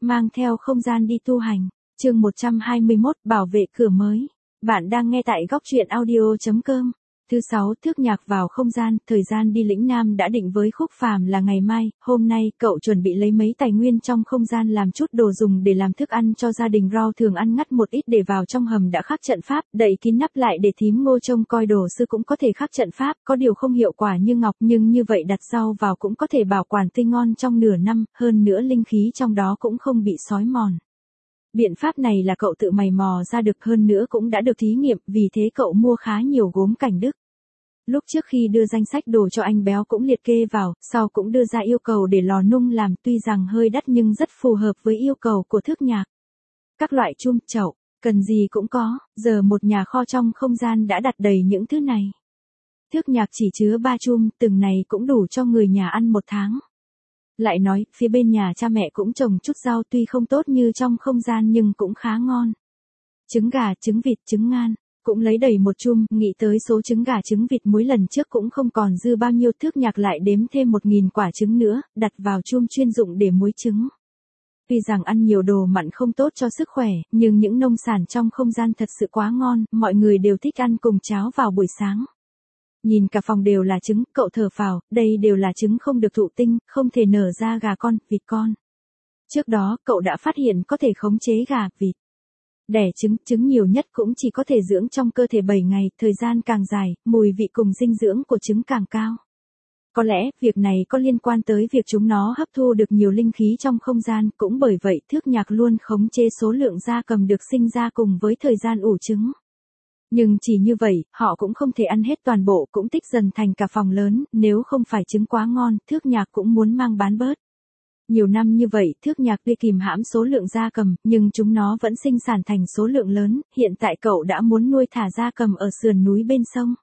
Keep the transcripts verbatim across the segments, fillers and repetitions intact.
mang theo không gian đi tu hành. Chương một trăm hai mươi mốt, bảo vệ cửa mới. Bạn đang nghe tại góc truyện audio chấm com. Thứ sáu, Thước Nhạc vào không gian, thời gian đi lĩnh Nam đã định với Khúc Phàm là ngày mai, hôm nay, cậu chuẩn bị lấy mấy tài nguyên trong không gian làm chút đồ dùng để làm thức ăn cho gia đình rau thường ăn ngắt một ít để vào trong hầm đã khắc trận pháp, đậy kín nắp lại để thím Ngô trông coi đồ sư cũng có thể khắc trận pháp, có điều không hiệu quả như ngọc nhưng như vậy đặt rau vào cũng có thể bảo quản tươi ngon trong nửa năm, hơn nữa linh khí trong đó cũng không bị xói mòn. Biện pháp này là cậu tự mày mò ra được, hơn nữa cũng đã được thí nghiệm, vì thế cậu mua khá nhiều gốm cảnh đức. Lúc trước khi đưa danh sách đồ cho anh béo cũng liệt kê vào, sau cũng đưa ra yêu cầu để lò nung làm, tuy rằng hơi đắt nhưng rất phù hợp với yêu cầu của Thước Nhạc. Các loại chum, chậu, cần gì cũng có, giờ một nhà kho trong không gian đã đặt đầy những thứ này. Thước Nhạc chỉ chứa ba chum, từng này cũng đủ cho người nhà ăn một tháng. Lại nói, phía bên nhà cha mẹ cũng trồng chút rau tuy không tốt như trong không gian nhưng cũng khá ngon. Trứng gà, trứng vịt, trứng ngan, cũng lấy đầy một chum, nghĩ tới số trứng gà trứng vịt muối lần trước cũng không còn dư bao nhiêu, Thước Nhạc lại đếm thêm một nghìn quả trứng nữa, đặt vào chum chuyên dụng để muối trứng. Tuy rằng ăn nhiều đồ mặn không tốt cho sức khỏe, nhưng những nông sản trong không gian thật sự quá ngon, mọi người đều thích ăn cùng cháo vào buổi sáng. Nhìn cả phòng đều là trứng, cậu thở phào, đây đều là trứng không được thụ tinh, không thể nở ra gà con, vịt con. Trước đó, cậu đã phát hiện có thể khống chế gà, vịt đẻ trứng, trứng nhiều nhất cũng chỉ có thể dưỡng trong cơ thể bảy ngày, thời gian càng dài, mùi vị cùng dinh dưỡng của trứng càng cao. Có lẽ, việc này có liên quan tới việc chúng nó hấp thu được nhiều linh khí trong không gian, cũng bởi vậy Thước Nhạc luôn khống chế số lượng gia cầm được sinh ra cùng với thời gian ủ trứng. Nhưng chỉ như vậy, họ cũng không thể ăn hết toàn bộ, cũng tích dần thành cả phòng lớn, nếu không phải trứng quá ngon, Thước Nhạc cũng muốn mang bán bớt. Nhiều năm như vậy, Thước Nhạc tuy kìm hãm số lượng gia cầm, nhưng chúng nó vẫn sinh sản thành số lượng lớn, hiện tại cậu đã muốn nuôi thả gia cầm ở sườn núi bên sông.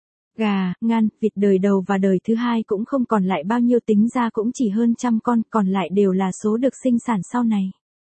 Gà, ngan, vịt đời đầu và đời thứ hai cũng không còn lại bao nhiêu, tính ra cũng chỉ hơn trăm con, còn lại đều là số được sinh sản sau này.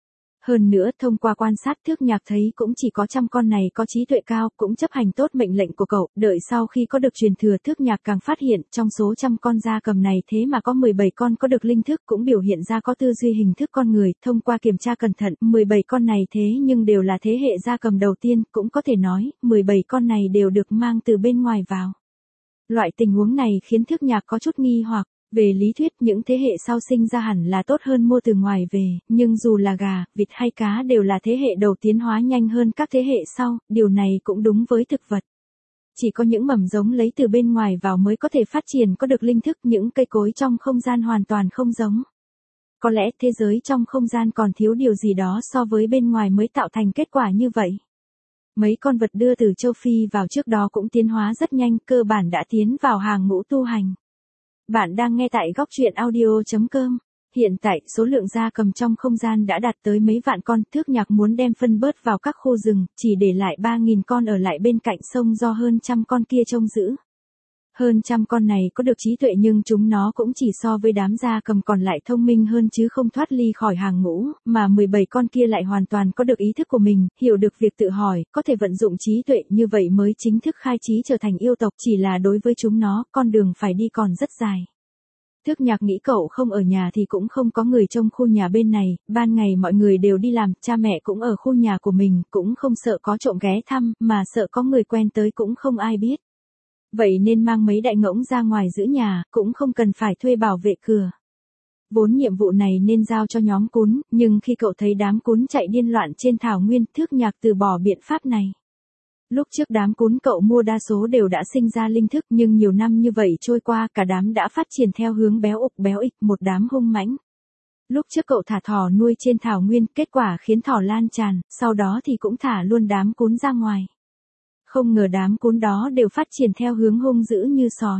Hơn nữa, thông qua quan sát Thước Nhạc thấy cũng chỉ có trăm con này có trí tuệ cao, cũng chấp hành tốt mệnh lệnh của cậu, đợi sau khi có được truyền thừa Thước Nhạc càng phát hiện, trong số trăm con gia cầm này thế mà có mười bảy con có được linh thức, cũng biểu hiện ra có tư duy hình thức con người, thông qua kiểm tra cẩn thận, mười bảy con này thế nhưng đều là thế hệ gia cầm đầu tiên, cũng có thể nói, mười bảy con này đều được mang từ bên ngoài vào. Loại tình huống này khiến Thước Nhạc có chút nghi hoặc. Về lý thuyết những thế hệ sau sinh ra hẳn là tốt hơn mua từ ngoài về, nhưng dù là gà, vịt hay cá đều là thế hệ đầu tiến hóa nhanh hơn các thế hệ sau, điều này cũng đúng với thực vật. Chỉ có những mầm giống lấy từ bên ngoài vào mới có thể phát triển có được linh thức, những cây cối trong không gian hoàn toàn không giống. Có lẽ thế giới trong không gian còn thiếu điều gì đó so với bên ngoài mới tạo thành kết quả như vậy. Mấy con vật đưa từ châu Phi vào trước đó cũng tiến hóa rất nhanh, cơ bản đã tiến vào hàng ngũ tu hành. Bạn đang nghe tại góc truyện audio chấm com. Hiện tại, số lượng gia cầm trong không gian đã đạt tới mấy vạn con, Thước Nhạc muốn đem phân bớt vào các khu rừng, chỉ để lại ba nghìn con ở lại bên cạnh sông do hơn trăm con kia trông giữ. Hơn trăm con này có được trí tuệ nhưng chúng nó cũng chỉ so với đám gia cầm còn lại thông minh hơn chứ không thoát ly khỏi hàng ngũ, mà mười bảy con kia lại hoàn toàn có được ý thức của mình, hiểu được việc tự hỏi, có thể vận dụng trí tuệ, như vậy mới chính thức khai trí trở thành yêu tộc, chỉ là đối với chúng nó, con đường phải đi còn rất dài. Thước Nhạc nghĩ cậu không ở nhà thì cũng không có người trông khu nhà bên này, ban ngày mọi người đều đi làm, cha mẹ cũng ở khu nhà của mình, cũng không sợ có trộm ghé thăm, mà sợ có người quen tới cũng không ai biết. Vậy nên mang mấy đại ngỗng ra ngoài giữ nhà, cũng không cần phải thuê bảo vệ cửa. Vốn nhiệm vụ này nên giao cho nhóm cún, nhưng khi cậu thấy đám cún chạy điên loạn trên thảo nguyên, Thước Nhạc từ bỏ biện pháp này. Lúc trước đám cún cậu mua đa số đều đã sinh ra linh thức, nhưng nhiều năm như vậy trôi qua cả đám đã phát triển theo hướng béo ục béo ịch, một đám hung mãnh. Lúc trước cậu thả thỏ nuôi trên thảo nguyên, kết quả khiến thỏ lan tràn, sau đó thì cũng thả luôn đám cún ra ngoài. Không ngờ đám cún đó đều phát triển theo hướng hung dữ như sói.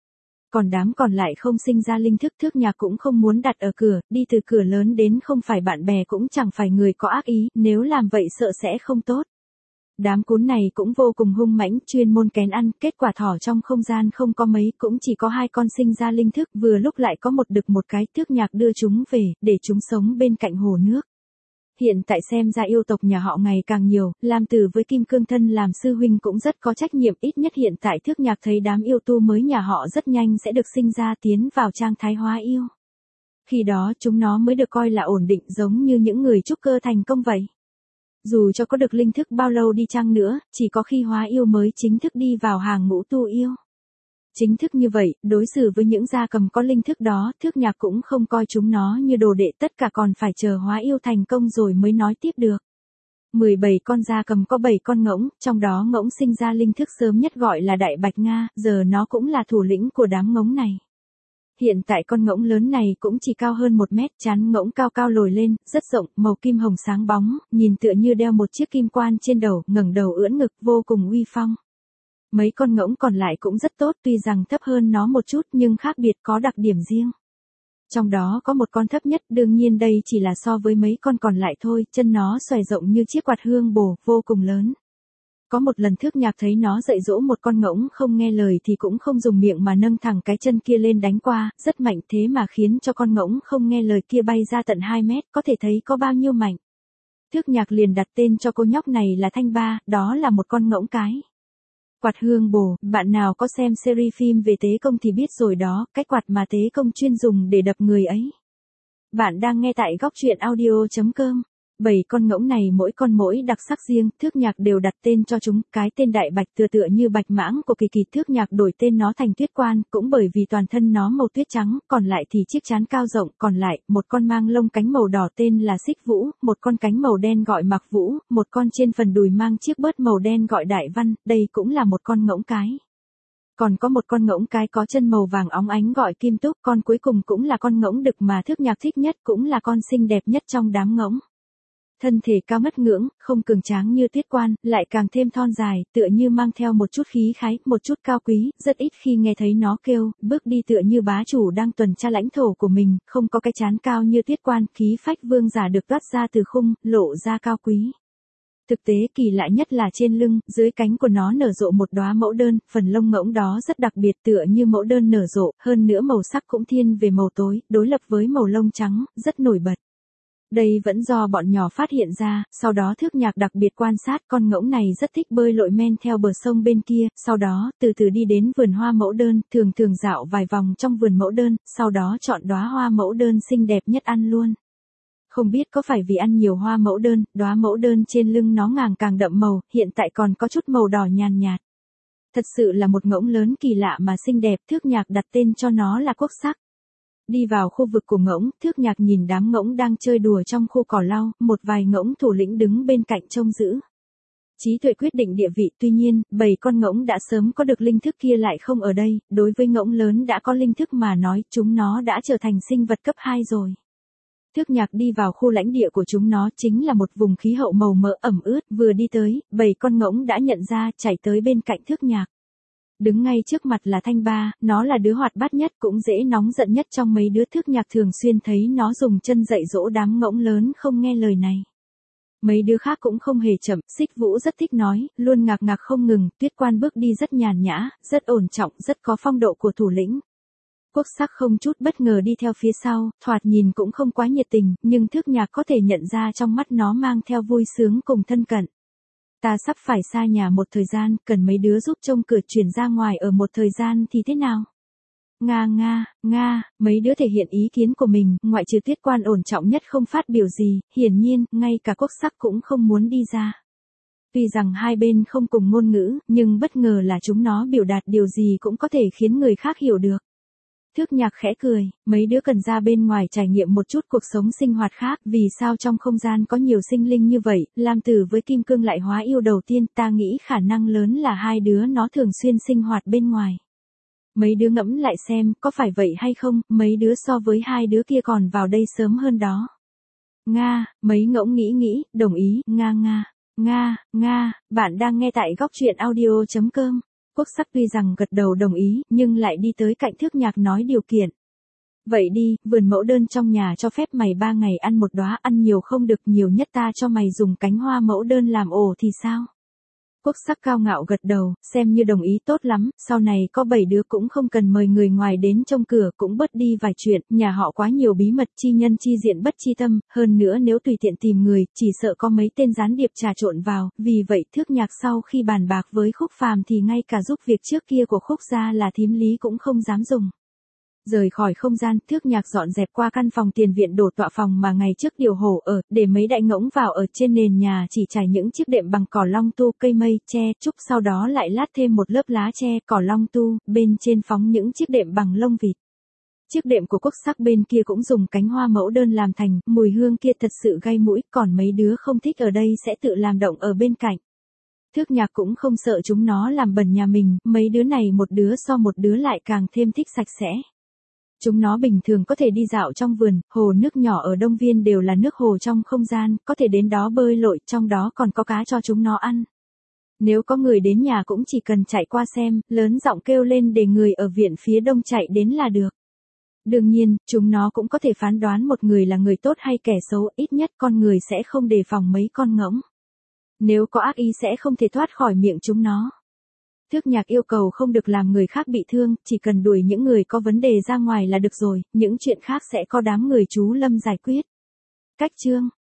Còn đám còn lại không sinh ra linh thức, Thước Nhạc cũng không muốn đặt ở cửa, đi từ cửa lớn đến không phải bạn bè cũng chẳng phải người có ác ý, nếu làm vậy sợ sẽ không tốt. Đám cún này cũng vô cùng hung mãnh, chuyên môn kén ăn, kết quả thỏ trong không gian không có mấy, cũng chỉ có hai con sinh ra linh thức, vừa lúc lại có một đực một cái, Thước Nhạc đưa chúng về, để chúng sống bên cạnh hồ nước. Hiện tại xem ra yêu tộc nhà họ ngày càng nhiều, Lam Tử với Kim Cương Thân làm sư huynh cũng rất có trách nhiệm, ít nhất hiện tại Thước Nhạc thấy đám yêu tu mới nhà họ rất nhanh sẽ được sinh ra tiến vào trạng thái hóa yêu. Khi đó chúng nó mới được coi là ổn định giống như những người trúc cơ thành công vậy. Dù cho có được linh thức bao lâu đi chăng nữa, chỉ có khi hóa yêu mới chính thức đi vào hàng ngũ tu yêu. Chính thức như vậy, đối xử với những gia cầm có linh thức đó, Thước Nhạc cũng không coi chúng nó như đồ đệ, tất cả còn phải chờ hóa yêu thành công rồi mới nói tiếp được. mười bảy con gia cầm có bảy con ngỗng, trong đó ngỗng sinh ra linh thức sớm nhất gọi là Đại Bạch Nga, giờ nó cũng là thủ lĩnh của đám ngỗng này. Hiện tại con ngỗng lớn này cũng chỉ cao hơn một mét, trán ngỗng cao cao lồi lên, rất rộng, màu kim hồng sáng bóng, nhìn tựa như đeo một chiếc kim quan trên đầu, ngẩng đầu ưỡn ngực, vô cùng uy phong. Mấy con ngỗng còn lại cũng rất tốt, tuy rằng thấp hơn nó một chút nhưng khác biệt, có đặc điểm riêng. Trong đó có một con thấp nhất, đương nhiên đây chỉ là so với mấy con còn lại thôi, chân nó xòe rộng như chiếc quạt hương bồ, vô cùng lớn. Có một lần Thước Nhạc thấy nó dạy dỗ một con ngỗng không nghe lời thì cũng không dùng miệng mà nâng thẳng cái chân kia lên đánh qua, rất mạnh, thế mà khiến cho con ngỗng không nghe lời kia bay ra tận hai mét, có thể thấy có bao nhiêu mạnh. Thước Nhạc liền đặt tên cho cô nhóc này là Thanh Ba, đó là một con ngỗng cái. Quạt hương bồ, bạn nào có xem series phim về Tế Công thì biết rồi đó, cái quạt mà Tế Công chuyên dùng để đập người ấy. Bạn đang nghe tại góc truyện audio chấm com. Bảy con ngỗng này mỗi con mỗi đặc sắc riêng, Thước Nhạc đều đặt tên cho chúng, cái tên Đại Bạch tựa tựa như bạch mãng của Kỳ Kỳ, Thước Nhạc đổi tên nó thành Tuyết Quan, cũng bởi vì toàn thân nó màu tuyết trắng, còn lại thì chiếc trán cao rộng, còn lại, một con mang lông cánh màu đỏ tên là Xích Vũ, một con cánh màu đen gọi Mặc Vũ, một con trên phần đùi mang chiếc bớt màu đen gọi Đại Văn, đây cũng là một con ngỗng cái. Còn có một con ngỗng cái có chân màu vàng óng ánh gọi Kim Túc, con cuối cùng cũng là con ngỗng đực mà Thước Nhạc thích nhất, cũng là con xinh đẹp nhất trong đám ngỗng. Thân thể cao ngất ngưỡng, không cường tráng như Tuyết Quan, lại càng thêm thon dài, tựa như mang theo một chút khí khái, một chút cao quý, rất ít khi nghe thấy nó kêu, bước đi tựa như bá chủ đang tuần tra lãnh thổ của mình, không có cái trán cao như Tuyết Quan, khí phách vương giả được toát ra từ khung, lộ ra cao quý. Thực tế kỳ lạ nhất là trên lưng, dưới cánh của nó nở rộ một đóa mẫu đơn, phần lông ngỗng đó rất đặc biệt tựa như mẫu đơn nở rộ, hơn nữa màu sắc cũng thiên về màu tối, đối lập với màu lông trắng, rất nổi bật. Đây vẫn do bọn nhỏ phát hiện ra, sau đó Thước Nhạc đặc biệt quan sát con ngỗng này rất thích bơi lội men theo bờ sông bên kia, sau đó từ từ đi đến vườn hoa mẫu đơn, thường thường dạo vài vòng trong vườn mẫu đơn, sau đó chọn đóa hoa mẫu đơn xinh đẹp nhất ăn luôn. Không biết có phải vì ăn nhiều hoa mẫu đơn, đóa mẫu đơn trên lưng nó ngàng càng đậm màu, hiện tại còn có chút màu đỏ nhàn nhạt. Thật sự là một ngỗng lớn kỳ lạ mà xinh đẹp, Thước Nhạc đặt tên cho nó là Quốc Sắc. Đi vào khu vực của ngỗng, Thước Nhạc nhìn đám ngỗng đang chơi đùa trong khu cỏ lau, một vài ngỗng thủ lĩnh đứng bên cạnh trông giữ. Trí tuệ quyết định địa vị, tuy nhiên, bảy con ngỗng đã sớm có được linh thức kia lại không ở đây, đối với ngỗng lớn đã có linh thức mà nói, chúng nó đã trở thành sinh vật cấp hai rồi. Thước Nhạc đi vào khu lãnh địa của chúng nó, chính là một vùng khí hậu màu mỡ ẩm ướt, vừa đi tới, bảy con ngỗng đã nhận ra, chạy tới bên cạnh Thước Nhạc. Đứng ngay trước mặt là Thanh Ba, nó là đứa hoạt bát nhất cũng dễ nóng giận nhất trong mấy đứa. Thước Nhạc thường xuyên thấy nó dùng chân dạy dỗ đám ngỗng lớn không nghe lời này. Mấy đứa khác cũng không hề chậm, Xích Vũ rất thích nói, luôn ngạc ngạc không ngừng, Tuyết Quan bước đi rất nhàn nhã, rất ổn trọng, rất có phong độ của thủ lĩnh. Quốc Sắc không chút bất ngờ đi theo phía sau, thoạt nhìn cũng không quá nhiệt tình, nhưng Thước Nhạc có thể nhận ra trong mắt nó mang theo vui sướng cùng thân cận. Ta sắp phải xa nhà một thời gian, cần mấy đứa giúp trông cửa chuyển ra ngoài ở một thời gian thì thế nào? Nga nga, nga, mấy đứa thể hiện ý kiến của mình, ngoại trừ Tuyết Quan ổn trọng nhất không phát biểu gì, hiển nhiên, ngay cả Quốc Sắc cũng không muốn đi ra. Tuy rằng hai bên không cùng ngôn ngữ, nhưng bất ngờ là chúng nó biểu đạt điều gì cũng có thể khiến người khác hiểu được. Thước Nhạc khẽ cười, mấy đứa cần ra bên ngoài trải nghiệm một chút cuộc sống sinh hoạt khác, vì sao trong không gian có nhiều sinh linh như vậy, Lam Tử với Kim Cương lại hóa yêu đầu tiên, ta nghĩ khả năng lớn là hai đứa nó thường xuyên sinh hoạt bên ngoài. Mấy đứa ngẫm lại xem, có phải vậy hay không, mấy đứa so với hai đứa kia còn vào đây sớm hơn đó. Nga, mấy ngỗng nghĩ nghĩ, đồng ý, nga nga, nga, nga, bạn đang nghe tại góc truyện audio chấm com. Quốc Sắc tuy rằng gật đầu đồng ý, nhưng lại đi tới cạnh Thước Nhạc nói điều kiện. Vậy đi, vườn mẫu đơn trong nhà cho phép mày ba ngày ăn một đóa, ăn nhiều không được, nhiều nhất ta cho mày dùng cánh hoa mẫu đơn làm ổ thì sao? Quốc Sắc cao ngạo gật đầu, xem như đồng ý, tốt lắm, sau này có bảy đứa cũng không cần mời người ngoài đến trông cửa, cũng bớt đi vài chuyện, nhà họ quá nhiều bí mật, chi nhân chi diện bất chi tâm, hơn nữa nếu tùy tiện tìm người, chỉ sợ có mấy tên gián điệp trà trộn vào, vì vậy Thước Nhạc sau khi bàn bạc với Khúc Phàm thì ngay cả giúp việc trước kia của Khúc gia là thím Lý cũng không dám dùng. Rời khỏi không gian, Thước Nhạc dọn dẹp qua căn phòng tiền viện đổ tọa phòng mà ngày trước điều hổ ở, để mấy đại ngỗng vào ở trên nền nhà chỉ trải những chiếc đệm bằng cỏ long tu, cây mây, tre, trúc, sau đó lại lát thêm một lớp lá tre, cỏ long tu, bên trên phóng những chiếc đệm bằng lông vịt. Chiếc đệm của Quốc Sắc bên kia cũng dùng cánh hoa mẫu đơn làm thành, mùi hương kia thật sự gai mũi, còn mấy đứa không thích ở đây sẽ tự làm động ở bên cạnh. Thước Nhạc cũng không sợ chúng nó làm bẩn nhà mình, mấy đứa này một đứa so một đứa lại càng thêm thích sạch sẽ. Chúng nó bình thường có thể đi dạo trong vườn, hồ nước nhỏ ở Đông Viên đều là nước hồ trong không gian, có thể đến đó bơi lội, trong đó còn có cá cho chúng nó ăn. Nếu có người đến nhà cũng chỉ cần chạy qua xem, lớn giọng kêu lên để người ở viện phía đông chạy đến là được. Đương nhiên, chúng nó cũng có thể phán đoán một người là người tốt hay kẻ xấu, ít nhất con người sẽ không đề phòng mấy con ngỗng. Nếu có ác ý sẽ không thể thoát khỏi miệng chúng nó. Thước Nhạc yêu cầu không được làm người khác bị thương, chỉ cần đuổi những người có vấn đề ra ngoài là được rồi, những chuyện khác sẽ có đám người chú Lâm giải quyết. Cách chương